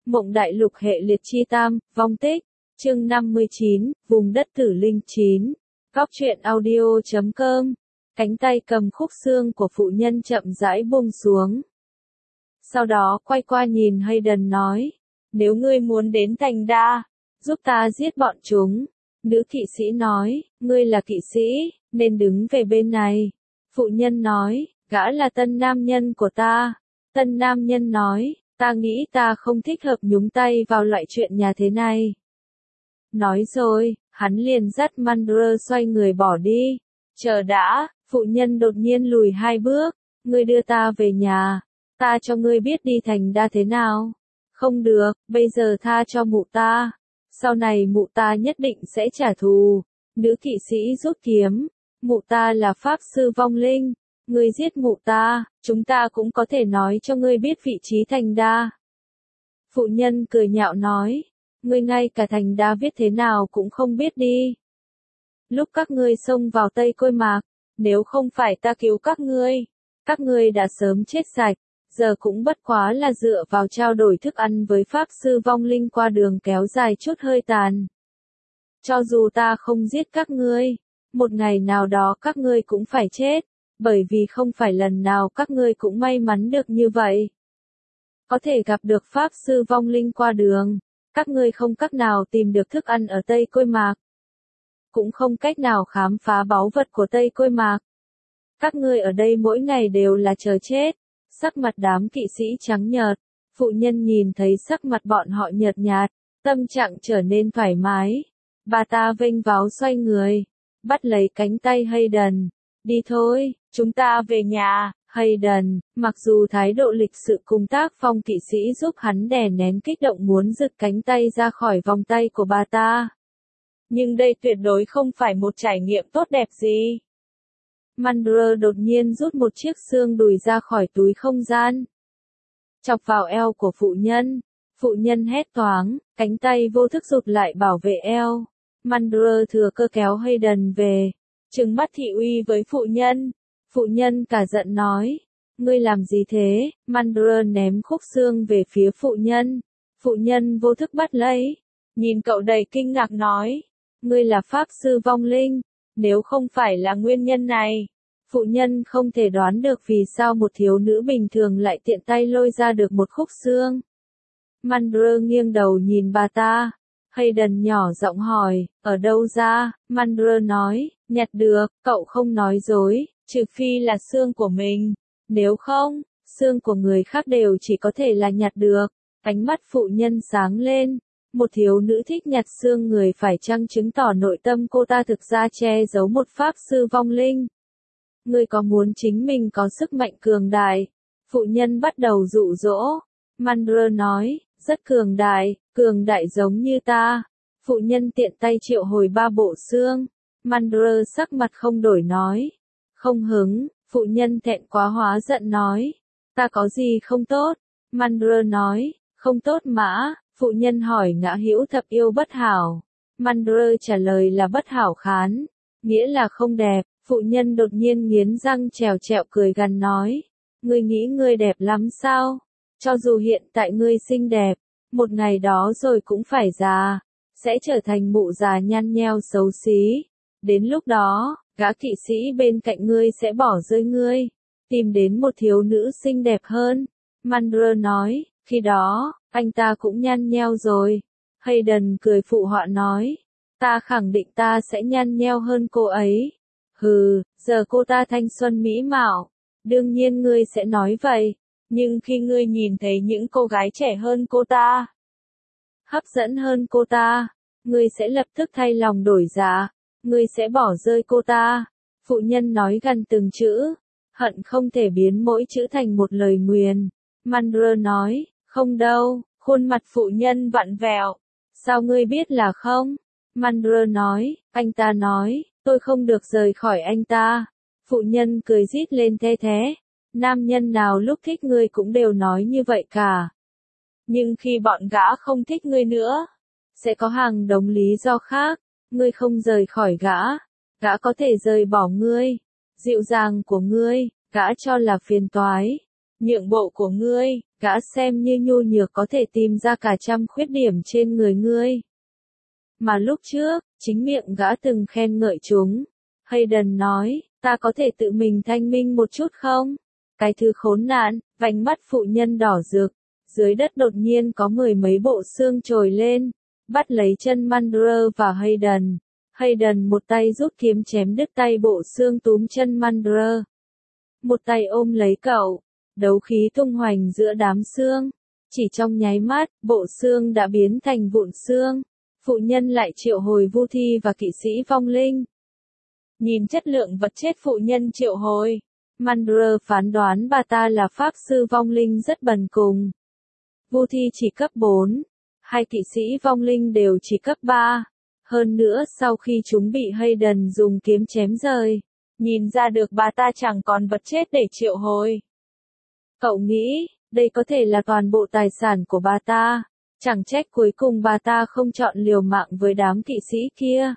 Mộng Đại Lục hệ liệt chi tam, vong tích, chương 59, vùng đất tử linh 9. Góc truyện audio.com. Cánh tay cầm khúc xương của phụ nhân chậm rãi buông xuống. Sau đó quay qua nhìn Hayden nói, nếu ngươi muốn đến thành đa, giúp ta giết bọn chúng. Nữ kỵ sĩ nói, ngươi là kỵ sĩ, nên đứng về bên này. Phụ nhân nói, gã là tân nam nhân của ta. Tân nam nhân nói, ta nghĩ ta không thích hợp nhúng tay vào loại chuyện nhà thế này. Nói rồi, hắn liền dắt Mandra xoay người bỏ đi. Chờ đã, phụ nhân đột nhiên lùi 2 bước, ngươi đưa ta về nhà, ta cho ngươi biết đi thành đa thế nào. Không được, bây giờ tha cho mụ ta. Sau này mụ ta nhất định sẽ trả thù. Nữ kỵ sĩ rút kiếm, mụ ta là pháp sư vong linh. Ngươi giết mụ ta, chúng ta cũng có thể nói cho ngươi biết vị trí thành đa. Phụ nhân cười nhạo nói, ngươi ngay cả thành đa viết thế nào cũng không biết đi. Lúc các ngươi xông vào Tây Côi Mạc, nếu không phải ta cứu các ngươi đã sớm chết sạch, giờ cũng bất quá là dựa vào trao đổi thức ăn với pháp sư vong linh qua đường kéo dài chút hơi tàn. Cho dù ta không giết các ngươi, một ngày nào đó các ngươi cũng phải chết. Bởi vì không phải lần nào các ngươi cũng may mắn được như vậy. Có thể gặp được pháp sư vong linh qua đường, các ngươi không cách nào tìm được thức ăn ở Tây Côi Mạc. Cũng không cách nào khám phá báu vật của Tây Côi Mạc. Các ngươi ở đây mỗi ngày đều là chờ chết. Sắc mặt đám kỵ sĩ trắng nhợt, phụ nhân nhìn thấy sắc mặt bọn họ nhợt nhạt, tâm trạng trở nên thoải mái. Bà ta vênh váo xoay người, bắt lấy cánh tay Hayden. Đi thôi, chúng ta về nhà. Hayden, mặc dù thái độ lịch sự cùng tác phong kỵ sĩ giúp hắn đè nén kích động muốn giật cánh tay ra khỏi vòng tay của bà ta. Nhưng đây tuyệt đối không phải một trải nghiệm tốt đẹp gì. Mandra đột nhiên rút một chiếc xương đùi ra khỏi túi không gian. Chọc vào eo của phụ nhân hét toáng, cánh tay vô thức rụt lại bảo vệ eo. Mandra thừa cơ kéo Hayden về. Trừng mắt thị uy với phụ nhân cả giận nói, ngươi làm gì thế? Mandra ném khúc xương về phía phụ nhân vô thức bắt lấy, nhìn cậu đầy kinh ngạc nói, ngươi là pháp sư vong linh, nếu không phải là nguyên nhân này, phụ nhân không thể đoán được vì sao một thiếu nữ bình thường lại tiện tay lôi ra được một khúc xương. Mandra nghiêng đầu nhìn bà ta. Hayden nhỏ giọng hỏi, ở đâu ra? Mandra nói, nhặt được, cậu không nói dối, trừ phi là xương của mình. Nếu không, xương của người khác đều chỉ có thể là nhặt được. Ánh mắt phụ nhân sáng lên. Một thiếu nữ thích nhặt xương người phải chăng chứng tỏ nội tâm cô ta thực ra che giấu một pháp sư vong linh. Ngươi có muốn chính mình có sức mạnh cường đại? Phụ nhân bắt đầu dụ dỗ. Mandra nói, rất cường đại giống như ta. Phụ nhân tiện tay triệu hồi 3 bộ xương. Mandra sắc mặt không đổi nói. Không hứng, phụ nhân thẹn quá hóa giận nói. Ta có gì không tốt? Mandra nói, không tốt mã. Phụ nhân hỏi ngã hữu thập yêu bất hảo. Mandra trả lời là bất hảo khán. Nghĩa là không đẹp. Phụ nhân đột nhiên nghiến răng trèo trẹo cười gằn nói. Ngươi nghĩ ngươi đẹp lắm sao? Cho dù hiện tại ngươi xinh đẹp, một ngày đó rồi cũng phải già, sẽ trở thành mụ già nhăn nheo xấu xí. Đến lúc đó, gã kỵ sĩ bên cạnh ngươi sẽ bỏ rơi ngươi, tìm đến một thiếu nữ xinh đẹp hơn. Mandra nói, khi đó, anh ta cũng nhăn nheo rồi. Hayden cười phụ họa nói, ta khẳng định ta sẽ nhăn nheo hơn cô ấy. Hừ, giờ cô ta thanh xuân mỹ mạo, đương nhiên ngươi sẽ nói vậy. Nhưng khi ngươi nhìn thấy những cô gái trẻ hơn cô ta, hấp dẫn hơn cô ta, ngươi sẽ lập tức thay lòng đổi dạ, ngươi sẽ bỏ rơi cô ta. Phụ nhân nói gần từng chữ, hận không thể biến mỗi chữ thành một lời nguyền. Mandra nói, không đâu, khuôn mặt phụ nhân vặn vẹo. Sao ngươi biết là không? Mandra nói, anh ta nói, tôi không được rời khỏi anh ta. Phụ nhân cười rít lên the thé. Nam nhân nào lúc thích ngươi cũng đều nói như vậy cả. Nhưng khi bọn gã không thích ngươi nữa, sẽ có hàng đống lý do khác. Ngươi không rời khỏi gã có thể rời bỏ ngươi. Dịu dàng của ngươi, gã cho là phiền toái. Nhượng bộ của ngươi, gã xem như nhu nhược có thể tìm ra cả trăm khuyết điểm trên người ngươi. Mà lúc trước, chính miệng gã từng khen ngợi chúng. Hayden nói, ta có thể tự mình thanh minh một chút không? Cái thứ khốn nạn, vành mắt phụ nhân đỏ rực. Dưới đất đột nhiên có mười mấy bộ xương trồi lên, bắt lấy chân Mandler và Hayden. Hayden một tay rút kiếm chém đứt tay bộ xương túm chân Mandler. Một tay ôm lấy cậu, đấu khí tung hoành giữa đám xương. Chỉ trong nháy mắt, bộ xương đã biến thành vụn xương. Phụ nhân lại triệu hồi Vu Thi và kỵ sĩ vong linh. Nhìn chất lượng vật chết phụ nhân triệu hồi, Mandler phán đoán bà ta là pháp sư vong linh rất bần cùng. Vu Thi chỉ cấp 4, hai kỵ sĩ vong linh đều chỉ cấp 3. Hơn nữa sau khi chúng bị Hayden dùng kiếm chém rời, nhìn ra được bà ta chẳng còn vật chết để triệu hồi. Cậu nghĩ, đây có thể là toàn bộ tài sản của bà ta. Chẳng trách cuối cùng bà ta không chọn liều mạng với đám kỵ sĩ kia.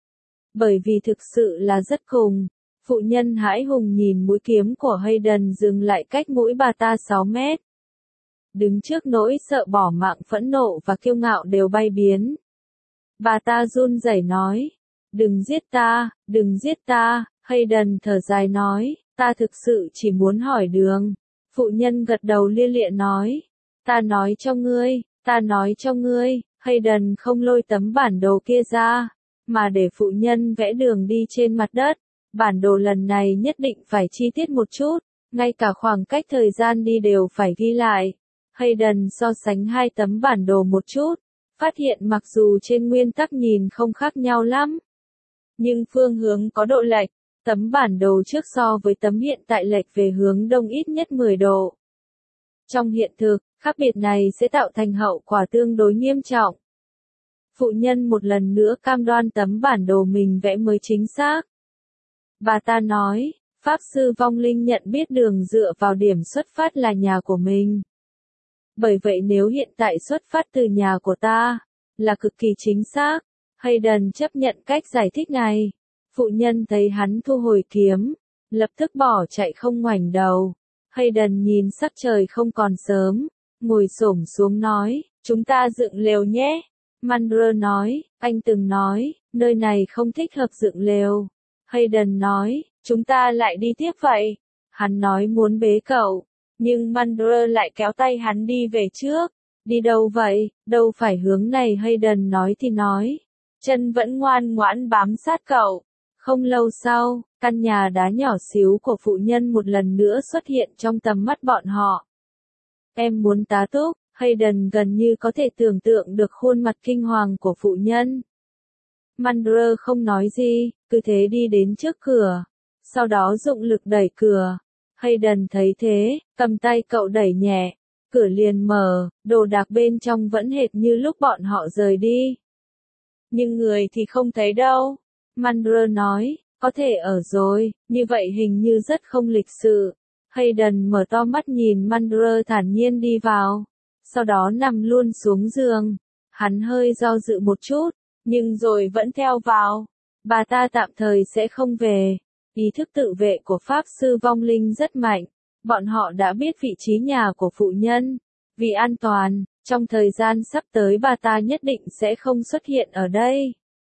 Bởi vì thực sự là rất khùng. Phụ nhân hãi hùng nhìn mũi kiếm của Hayden dừng lại cách mũi bà ta 6 mét. Đứng trước nỗi sợ bỏ mạng, phẫn nộ và kiêu ngạo đều bay biến. Bà ta run rẩy nói, đừng giết ta, đừng giết ta. Hayden thở dài nói, ta thực sự chỉ muốn hỏi đường. Phụ nhân gật đầu lia lịa nói, ta nói cho ngươi. Ta nói cho ngươi, Hayden không lôi tấm bản đồ kia ra, mà để phụ nhân vẽ đường đi trên mặt đất. Bản đồ lần này nhất định phải chi tiết một chút, ngay cả khoảng cách thời gian đi đều phải ghi lại. Hayden so sánh hai tấm bản đồ một chút, phát hiện mặc dù trên nguyên tắc nhìn không khác nhau lắm, nhưng phương hướng có độ lệch. Tấm bản đồ trước so với tấm hiện tại lệch về hướng đông ít nhất 10 độ. Trong hiện thực, khác biệt này sẽ tạo thành hậu quả tương đối nghiêm trọng. Phụ nhân một lần nữa cam đoan tấm bản đồ mình vẽ mới chính xác. Bà ta nói, Pháp sư vong linh nhận biết đường dựa vào điểm xuất phát là nhà của mình. Bởi vậy nếu hiện tại xuất phát từ nhà của ta, là cực kỳ chính xác. Hayden chấp nhận cách giải thích này. Phụ nhân thấy hắn thu hồi kiếm, lập tức bỏ chạy không ngoảnh đầu. Hayden nhìn sắc trời không còn sớm, ngồi xổm xuống nói, chúng ta dựng lều nhé. Mandler nói, anh từng nói, nơi này không thích hợp dựng lều. Hayden nói, chúng ta lại đi tiếp vậy. Hắn nói muốn bế cậu, nhưng Mandler lại kéo tay hắn đi về trước. Đi đâu vậy, đâu phải hướng này. Hayden nói thì nói, chân vẫn ngoan ngoãn bám sát cậu. Không lâu sau, căn nhà đá nhỏ xíu của phụ nhân một lần nữa xuất hiện trong tầm mắt bọn họ. Em muốn tá túc. Hayden gần như có thể tưởng tượng được khuôn mặt kinh hoàng của phụ nhân. Mandler không nói gì, cứ thế đi đến trước cửa. Sau đó dụng lực đẩy cửa. Hayden thấy thế, cầm tay cậu đẩy nhẹ. Cửa liền mở, đồ đạc bên trong vẫn hệt như lúc bọn họ rời đi. Nhưng người thì không thấy đâu. Mandler nói, có thể ở rồi, như vậy hình như rất không lịch sự. Hayden mở to mắt nhìn Mandler thản nhiên đi vào. Sau đó nằm luôn xuống giường. Hắn hơi do dự một chút, nhưng rồi vẫn theo vào. Bà ta tạm thời sẽ không về. Ý thức tự vệ của Pháp sư vong linh rất mạnh. Bọn họ đã biết vị trí nhà của phụ nhân. Vì an toàn, trong thời gian sắp tới bà ta nhất định sẽ không xuất hiện ở đây.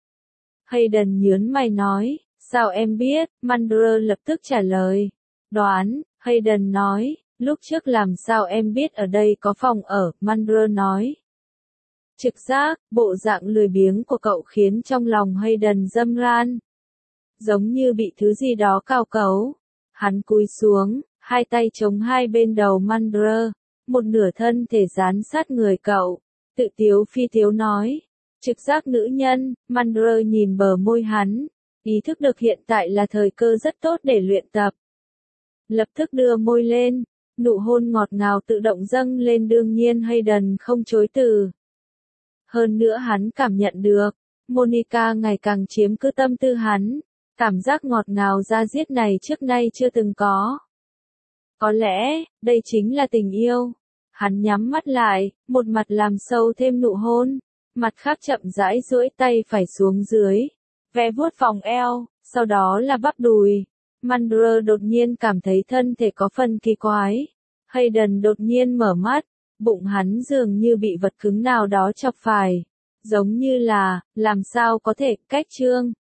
Hayden nhướng mày nói, sao em biết? Mandler lập tức trả lời. Đoán, Hayden nói, lúc trước làm sao em biết ở đây có phòng ở? Mandler nói. Trực giác, bộ dạng lười biếng của cậu khiến trong lòng Hayden râm ran. Giống như bị thứ gì đó cào cấu. Hắn cúi xuống, hai tay chống hai bên đầu Mandler, một nửa thân thể dán sát người cậu. Tự tiếu phi tiếu nói. Trực giác nữ nhân. Mandler nhìn bờ môi hắn, ý thức được hiện tại là thời cơ rất tốt để luyện tập. Lập tức đưa môi lên, nụ hôn ngọt ngào tự động dâng lên, đương nhiên Hayden không chối từ. Hơn nữa hắn cảm nhận được, Monica ngày càng chiếm cứ tâm tư hắn, cảm giác ngọt ngào da diết này trước nay chưa từng có. Có lẽ, đây chính là tình yêu. Hắn nhắm mắt lại, một mặt làm sâu thêm nụ hôn, mặt khác chậm rãi duỗi tay phải xuống dưới, ve vuốt vòng eo, sau đó là bắp đùi. Mandler đột nhiên cảm thấy thân thể có phần kỳ quái. Hayden đột nhiên mở mắt, bụng hắn dường như bị vật cứng nào đó chọc phải. Giống như là, làm sao có thể, cách Trương